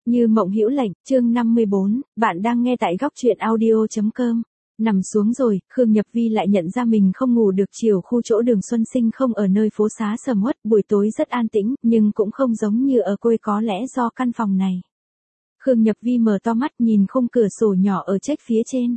Như mộng hữu lệnh, chương 54, bạn đang nghe tại góc truyện audio.com. Nằm xuống rồi, Khương Nhập Vi lại nhận ra mình không ngủ được chiều khu chỗ Đường Xuân Sinh không ở nơi phố xá sầm uất, buổi tối rất an tĩnh, nhưng cũng không giống như ở quê có lẽ do căn phòng này. Khương Nhập Vi mở to mắt nhìn khung cửa sổ nhỏ ở trách phía trên.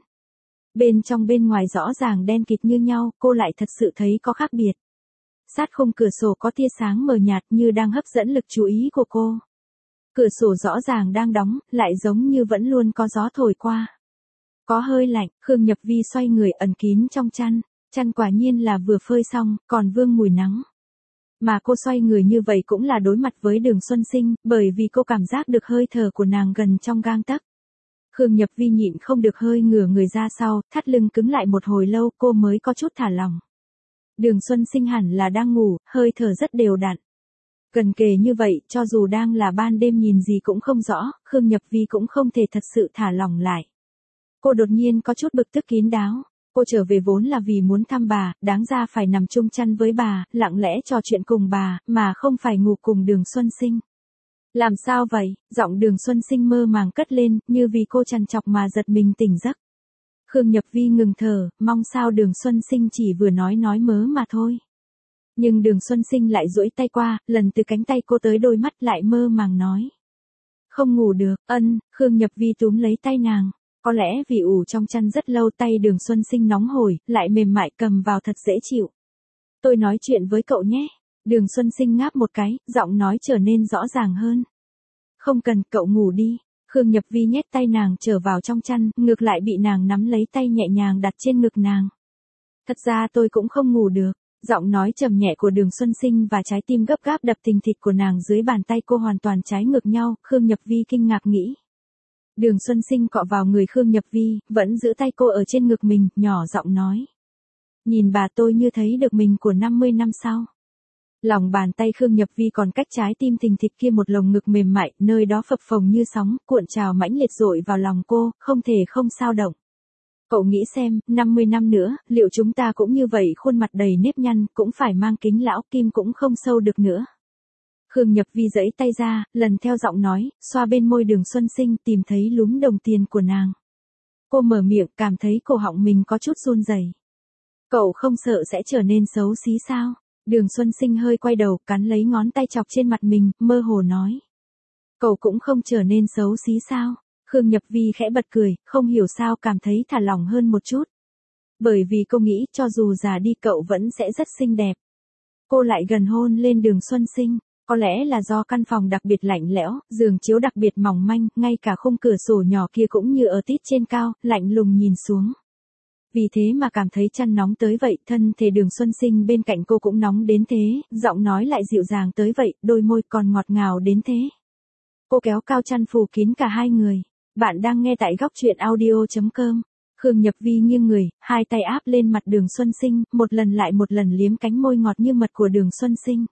Bên trong bên ngoài rõ ràng đen kịt như nhau, cô lại thật sự thấy có khác biệt. Sát khung cửa sổ có tia sáng mờ nhạt như đang hấp dẫn lực chú ý của cô. Cửa sổ rõ ràng đang đóng, lại giống như vẫn luôn có gió thổi qua. Có hơi lạnh, Khương Nhập Vi xoay người ẩn kín trong chăn. Chăn quả nhiên là vừa phơi xong, còn vương mùi nắng. Mà cô xoay người như vậy cũng là đối mặt với Đường Xuân Sinh, bởi vì cô cảm giác được hơi thở của nàng gần trong gang tấc. Khương Nhập Vi nhịn không được hơi ngửa người ra sau, thắt lưng cứng lại một hồi lâu cô mới có chút thả lỏng. Đường Xuân Sinh hẳn là đang ngủ, hơi thở rất đều đặn. Gần kề như vậy, cho dù đang là ban đêm nhìn gì cũng không rõ, Khương Nhập Vi cũng không thể thật sự thả lỏng lại. Cô đột nhiên có chút bực tức kín đáo. Cô trở về vốn là vì muốn thăm bà, đáng ra phải nằm chung chăn với bà, lặng lẽ trò chuyện cùng bà, mà không phải ngủ cùng Đường Xuân Sinh. Làm sao vậy? Giọng Đường Xuân Sinh mơ màng cất lên, như vì cô trằn trọc mà giật mình tỉnh giấc. Khương Nhập Vi ngừng thở, mong sao Đường Xuân Sinh chỉ vừa nói mớ mà thôi. Nhưng Đường Xuân Sinh lại duỗi tay qua, lần từ cánh tay cô tới đôi mắt lại mơ màng nói. Không ngủ được, Khương Nhập Vi túm lấy tay nàng. Có lẽ vì ủ trong chăn rất lâu tay Đường Xuân Sinh nóng hổi, lại mềm mại cầm vào thật dễ chịu. Tôi nói chuyện với cậu nhé. Đường Xuân Sinh ngáp một cái, giọng nói trở nên rõ ràng hơn. Không cần, cậu ngủ đi. Khương Nhập Vi nhét tay nàng trở vào trong chăn, ngược lại bị nàng nắm lấy tay nhẹ nhàng đặt trên ngực nàng. Thật ra tôi cũng không ngủ được. Giọng nói trầm nhẹ của Đường Xuân Sinh và trái tim gấp gáp đập thình thịch của nàng dưới bàn tay cô hoàn toàn trái ngược nhau, Khương Nhập Vi kinh ngạc nghĩ. Đường Xuân Sinh cọ vào người Khương Nhập Vi, vẫn giữ tay cô ở trên ngực mình, nhỏ giọng nói. Nhìn bà tôi như thấy được mình của 50 năm sau. Lòng bàn tay Khương Nhập Vi còn cách trái tim thình thịch kia một lồng ngực mềm mại, nơi đó phập phồng như sóng, cuộn trào mãnh liệt dội vào lòng cô, không thể không sao động. Cậu nghĩ xem, 50 năm nữa, liệu chúng ta cũng như vậy khuôn mặt đầy nếp nhăn, cũng phải mang kính lão kim cũng không sâu được nữa. Khương Nhập Vi giãy tay ra, lần theo giọng nói, xoa bên môi Đường Xuân Sinh tìm thấy lúm đồng tiền của nàng. Cô mở miệng cảm thấy cổ họng mình có chút run rẩy. Cậu không sợ sẽ trở nên xấu xí sao? Đường Xuân Sinh hơi quay đầu, cắn lấy ngón tay chọc trên mặt mình, mơ hồ nói. Cậu cũng không trở nên xấu xí sao? Khương Nhập Vi khẽ bật cười, không hiểu sao cảm thấy thả lỏng hơn một chút. Bởi vì cô nghĩ cho dù già đi cậu vẫn sẽ rất xinh đẹp. Cô lại gần hôn lên Đường Xuân Sinh, có lẽ là do căn phòng đặc biệt lạnh lẽo, giường chiếu đặc biệt mỏng manh, ngay cả khung cửa sổ nhỏ kia cũng như ở tít trên cao, lạnh lùng nhìn xuống. Vì thế mà cảm thấy chăn nóng tới vậy, thân thể Đường Xuân Sinh bên cạnh cô cũng nóng đến thế, giọng nói lại dịu dàng tới vậy, đôi môi còn ngọt ngào đến thế. Cô kéo cao chăn phủ kín cả hai người. Bạn đang nghe tại góc truyện audio.com. Khương Nhập Vi nghiêng người, hai tay áp lên mặt Đường Xuân Sinh, một lần lại một lần liếm cánh môi ngọt như mật của Đường Xuân Sinh.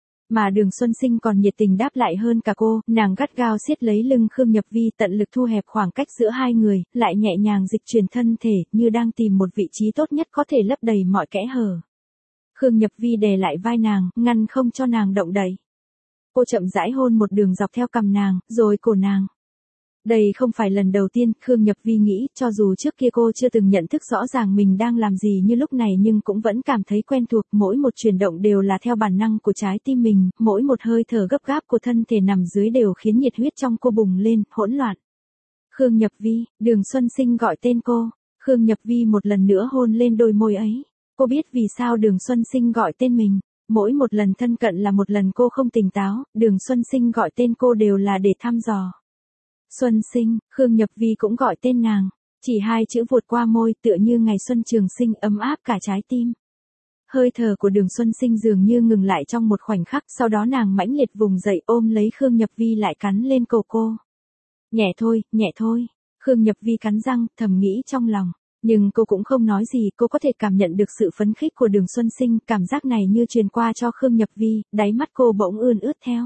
Mà Đường Xuân Sinh còn nhiệt tình đáp lại hơn cả cô, nàng gắt gao siết lấy lưng Khương Nhập Vi tận lực thu hẹp khoảng cách giữa hai người, lại nhẹ nhàng dịch chuyển thân thể, như đang tìm một vị trí tốt nhất có thể lấp đầy mọi kẽ hở. Khương Nhập Vi đè lại vai nàng, ngăn không cho nàng động đậy. Cô chậm rãi hôn một đường dọc theo cằm nàng, rồi cổ nàng. Đây không phải lần đầu tiên, Khương Nhập Vi nghĩ, cho dù trước kia cô chưa từng nhận thức rõ ràng mình đang làm gì như lúc này nhưng cũng vẫn cảm thấy quen thuộc, mỗi một chuyển động đều là theo bản năng của trái tim mình, mỗi một hơi thở gấp gáp của thân thể nằm dưới đều khiến nhiệt huyết trong cô bùng lên, hỗn loạn. Khương Nhập Vi, Đường Xuân Sinh gọi tên cô, Khương Nhập Vi một lần nữa hôn lên đôi môi ấy. Cô biết vì sao Đường Xuân Sinh gọi tên mình, mỗi một lần thân cận là một lần cô không tỉnh táo, Đường Xuân Sinh gọi tên cô đều là để thăm dò. Xuân Sinh, Khương Nhập Vi cũng gọi tên nàng, chỉ hai chữ vụt qua môi tựa như ngày xuân trường sinh ấm áp cả trái tim. Hơi thở của Đường Xuân Sinh dường như ngừng lại trong một khoảnh khắc, sau đó nàng mãnh liệt vùng dậy ôm lấy Khương Nhập Vi lại cắn lên cổ cô. Nhẹ thôi, Khương Nhập Vi cắn răng, thầm nghĩ trong lòng. Nhưng cô cũng không nói gì, cô có thể cảm nhận được sự phấn khích của Đường Xuân Sinh, cảm giác này như truyền qua cho Khương Nhập Vi, đáy mắt cô bỗng ươn ướt theo.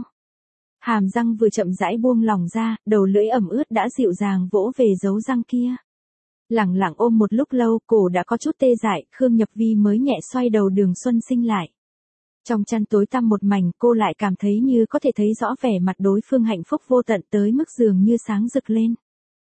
Hàm răng vừa chậm rãi buông lỏng ra, đầu lưỡi ẩm ướt đã dịu dàng vỗ về dấu răng kia. Lẳng lặng ôm một lúc lâu, cổ đã có chút tê dại, Khương Nhập Vi mới nhẹ xoay đầu Đường Xuân Sinh lại. Trong chăn tối tăm một mảnh, cô lại cảm thấy như có thể thấy rõ vẻ mặt đối phương hạnh phúc vô tận tới mức dường như sáng rực lên.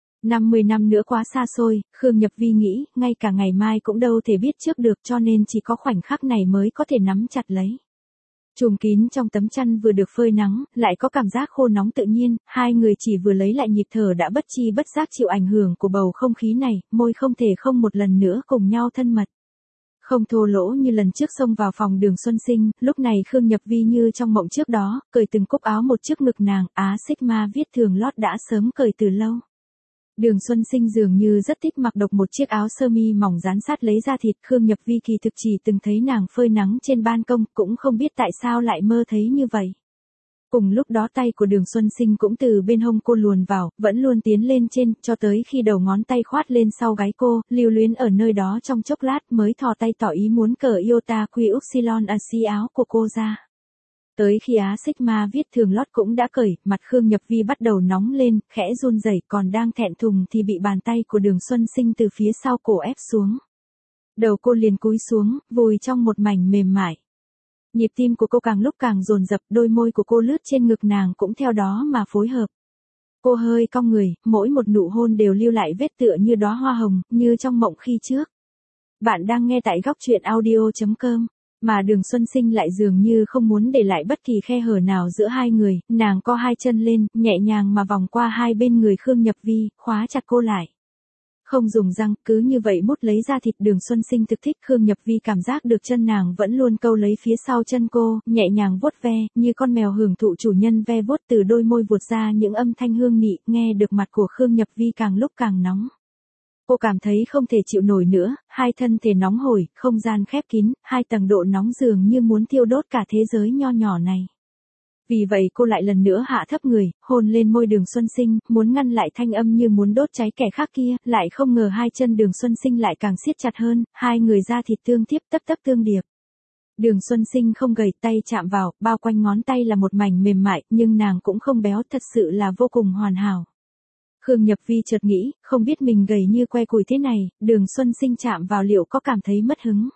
50 năm nữa quá xa xôi, Khương Nhập Vi nghĩ, ngay cả ngày mai cũng đâu thể biết trước được, cho nên chỉ có khoảnh khắc này mới có thể nắm chặt lấy. Trùm kín trong tấm chăn vừa được phơi nắng, lại có cảm giác khô nóng tự nhiên, hai người chỉ vừa lấy lại nhịp thở đã bất chi bất giác chịu ảnh hưởng của bầu không khí này, môi không thể không một lần nữa cùng nhau thân mật. Không thô lỗ như lần trước xông vào phòng Đường Xuân Sinh, lúc này Khương Nhập Vi như trong mộng trước đó, cởi từng cúc áo một trước ngực nàng, Sigma viết thường lót đã sớm cởi từ lâu. Đường Xuân Sinh dường như rất thích mặc độc một chiếc áo sơ mi mỏng dán sát lấy da thịt. Khương Nhập Vi kỳ thực chỉ từng thấy nàng phơi nắng trên ban công, cũng không biết tại sao lại mơ thấy như vậy. Cùng lúc đó tay của Đường Xuân Sinh cũng từ bên hông cô luồn vào, vẫn luôn tiến lên trên, cho tới khi đầu ngón tay khoát lên sau gáy cô, lưu luyến ở nơi đó trong chốc lát mới thò tay tỏ ý muốn cởi Iota Quy Upsilon xi áo của cô ra. Tới khi Sigma viết thường lót cũng đã cởi, mặt Khương Nhập Vi bắt đầu nóng lên, khẽ run rẩy, còn đang thẹn thùng thì bị bàn tay của Đường Xuân Sinh từ phía sau cổ ép xuống. Đầu cô liền cúi xuống, vùi trong một mảnh mềm mại. Nhịp tim của cô càng lúc càng dồn dập, đôi môi của cô lướt trên ngực nàng cũng theo đó mà phối hợp. Cô hơi cong người, mỗi một nụ hôn đều lưu lại vết tựa như đóa hoa hồng, như trong mộng khi trước. Bạn đang nghe tại góc truyện audio.com. Mà Đường Xuân Sinh lại dường như không muốn để lại bất kỳ khe hở nào giữa hai người, nàng co hai chân lên, nhẹ nhàng mà vòng qua hai bên người Khương Nhập Vi, khóa chặt cô lại. Không dùng răng, cứ như vậy mút lấy da thịt. Đường Xuân Sinh thực thích. Khương Nhập Vi cảm giác được chân nàng vẫn luôn câu lấy phía sau chân cô, nhẹ nhàng vuốt ve, như con mèo hưởng thụ chủ nhân ve vuốt. Từ đôi môi vuột ra những âm thanh hương nị, nghe được mặt của Khương Nhập Vi càng lúc càng nóng. Cô cảm thấy không thể chịu nổi nữa, hai thân thể nóng hổi, không gian khép kín, hai tầng độ nóng dường như muốn thiêu đốt cả thế giới nho nhỏ này. Vì vậy cô lại lần nữa hạ thấp người, hôn lên môi Đường Xuân Sinh, muốn ngăn lại thanh âm như muốn đốt cháy kẻ khác kia, lại không ngờ hai chân Đường Xuân Sinh lại càng siết chặt hơn, hai người da thịt tương tiếp tấp tấp tương điệp. Đường Xuân Sinh không gầy, tay chạm vào, bao quanh ngón tay là một mảnh mềm mại, nhưng nàng cũng không béo, thật sự là vô cùng hoàn hảo. Khương Nhập Vi chợt nghĩ, không biết mình gầy như que củi thế này, Đường Xuân Sinh chạm vào liệu có cảm thấy mất hứng.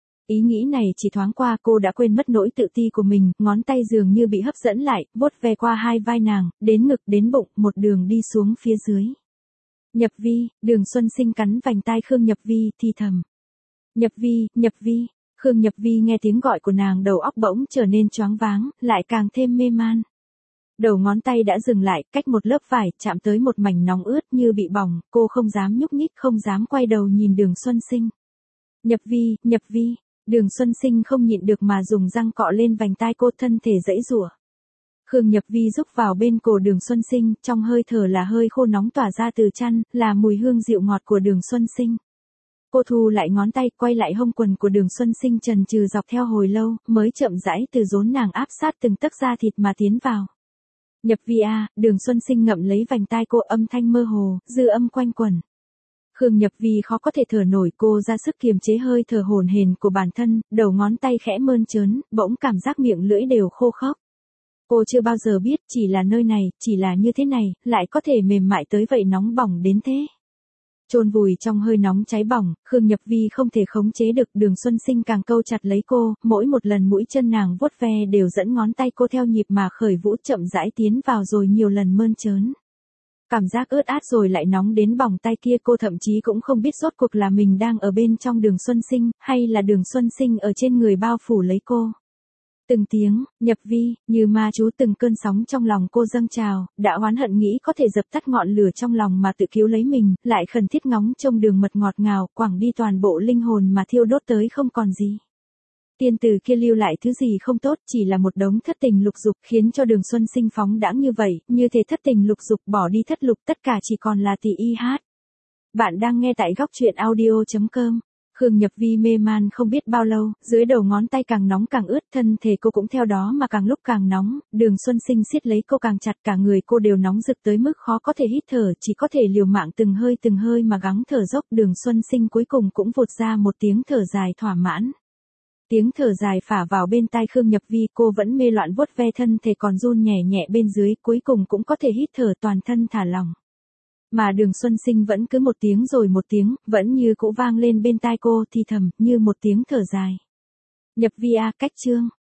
Ý nghĩ này chỉ thoáng qua, cô đã quên mất nỗi tự ti của mình, ngón tay dường như bị hấp dẫn lại, vuốt ve qua hai vai nàng, đến ngực đến bụng, một đường đi xuống phía dưới. Nhập Vi, Đường Xuân Sinh cắn vành tai Khương Nhập Vi, thì thầm. Nhập Vi, Nhập Vi. Khương Nhập Vi nghe tiếng gọi của nàng, đầu óc bỗng trở nên choáng váng, lại càng thêm mê man. Đầu ngón tay đã dừng lại, cách một lớp vải, chạm tới một mảnh nóng ướt như bị bỏng, cô không dám nhúc nhích, không dám quay đầu nhìn Đường Xuân Sinh. Nhập Vi, Nhập Vi. Đường Xuân Sinh không nhịn được mà dùng răng cọ lên vành tai cô, thân thể giãy giụa. Khương Nhập Vi rúc vào bên cổ Đường Xuân Sinh, trong hơi thở là hơi khô nóng tỏa ra từ chăn, là mùi hương dịu ngọt của Đường Xuân Sinh. Cô thu lại ngón tay, quay lại hông quần của Đường Xuân Sinh, chần chừ dọc theo hồi lâu, mới chậm rãi từ rốn nàng áp sát từng tấc da thịt mà tiến vào. Nhập Vi à, Đường Xuân Sinh ngậm lấy vành tai cô, âm thanh mơ hồ, dư âm quanh quẩn. Khương Nhập Vi khó có thể thở nổi, cô ra sức kiềm chế hơi thở hổn hển của bản thân, đầu ngón tay khẽ mơn trớn, bỗng cảm giác miệng lưỡi đều khô khốc. Cô chưa bao giờ biết, chỉ là nơi này, chỉ là như thế này, lại có thể mềm mại tới vậy, nóng bỏng đến thế. Chôn vùi trong hơi nóng cháy bỏng, Khương Nhập Vi không thể khống chế được. Đường Xuân Sinh càng câu chặt lấy cô, mỗi một lần mũi chân nàng vuốt ve đều dẫn ngón tay cô theo nhịp mà khởi vũ, chậm rãi tiến vào rồi nhiều lần mơn trớn. Cảm giác ướt át rồi lại nóng đến bỏng tay kia, cô thậm chí cũng không biết rốt cuộc là mình đang ở bên trong Đường Xuân Sinh, hay là Đường Xuân Sinh ở trên người bao phủ lấy cô. Từng tiếng, Nhập Vi, như ma chú, từng cơn sóng trong lòng cô dâng trào, đã oán hận nghĩ có thể dập tắt ngọn lửa trong lòng mà tự cứu lấy mình, lại khẩn thiết ngóng trông đường mật ngọt ngào, quẳng đi toàn bộ linh hồn mà thiêu đốt tới không còn gì. Tiên tử kia lưu lại thứ gì không tốt, chỉ là một đống thất tình lục dục, khiến cho Đường Xuân Sinh phóng đãng như vậy, như thể thất tình lục dục bỏ đi thất lục, tất cả chỉ còn là tỳ y hát. Bạn đang nghe tại góc truyện audio.com. Khương Nhập Vi mê man không biết bao lâu, dưới đầu ngón tay càng nóng càng ướt, thân thể cô cũng theo đó mà càng lúc càng nóng, Đường Xuân Sinh siết lấy cô càng chặt, cả người cô đều nóng rực tới mức khó có thể hít thở, chỉ có thể liều mạng từng hơi mà gắng thở dốc. Đường Xuân Sinh cuối cùng cũng vụt ra một tiếng thở dài thỏa mãn. Tiếng thở dài phả vào bên tai Khương Nhập Vi, cô vẫn mê loạn vuốt ve thân thể còn run nhẹ nhẹ bên dưới, cuối cùng cũng có thể hít thở, toàn thân thả lỏng. Mà Đường Xuân Sinh vẫn cứ một tiếng rồi một tiếng, vẫn như cũ vang lên bên tai cô, thì thầm, như một tiếng thở dài. Nhập Vi à, cách chương.